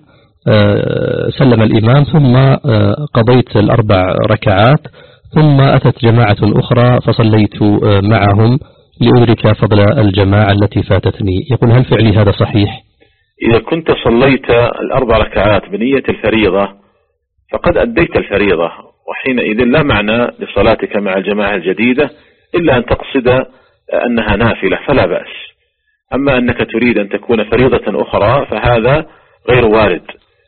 سلم الإمام، ثم قضيت الأربع ركعات، ثم أتت جماعة أخرى فصليت معهم لأدرك فضل الجماعة التي فاتتني. يقول هل فعلي هذا صحيح؟ إذا كنت صليت الأربع ركعات بنية الفريضة فقد أديت الفريضة، وحينئذ لا معنى لصلاتك مع الجماعة الجديدة إلا أن تقصد أنها نافلة فلا بأس. أما أنك تريد أن تكون فريضة أخرى فهذا غير وارد.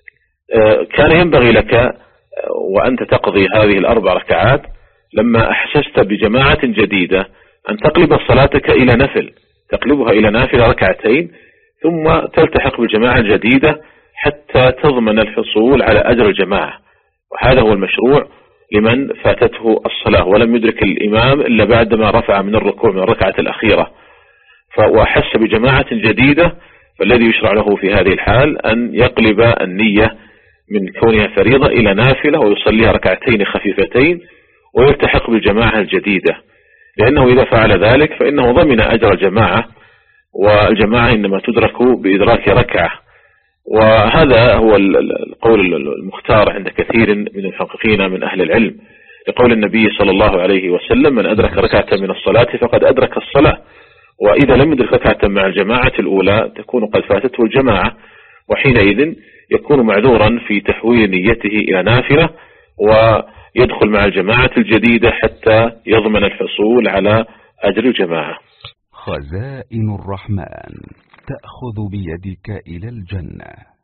كان ينبغي لك وأنت تقضي هذه الأربع ركعات لما أحسست بجماعة جديدة أن تقلب صلاتك إلى نفل، تقلبها إلى نافلة ركعتين، ثم تلتحق بالجماعة الجديدة حتى تضمن الحصول على أجر الجماعة. وهذا هو المشروع لمن فاتته الصلاة ولم يدرك الإمام إلا بعدما رفع من الركوع من الركعة الأخيرة وأحس بجماعة جديدة، فالذي يشرع له في هذه الحال أن يقلب النية من كونها فريضة إلى نافلة ويصليها ركعتين خفيفتين ويلتحق بالجماعة الجديدة، لأنه إذا فعل ذلك فإنه ضمن أجر الجماعة، والجماعة إنما تدرك بإدراك ركعة. وهذا هو القول المختار عند كثير من المحققين من أهل العلم، لقول النبي صلى الله عليه وسلم من أدرك ركعة من الصلاة فقد أدرك الصلاة. وإذا لم يدرك ركعة مع الجماعة الأولى تكون قد فاتته الجماعة، وحينئذ يكون معذورا في تحويل نيته إلى نافلة ويدخل مع الجماعة الجديدة حتى يضمن الحصول على أجر الجماعة. خزائن الرحمن تأخذ بيدك إلى الجنة.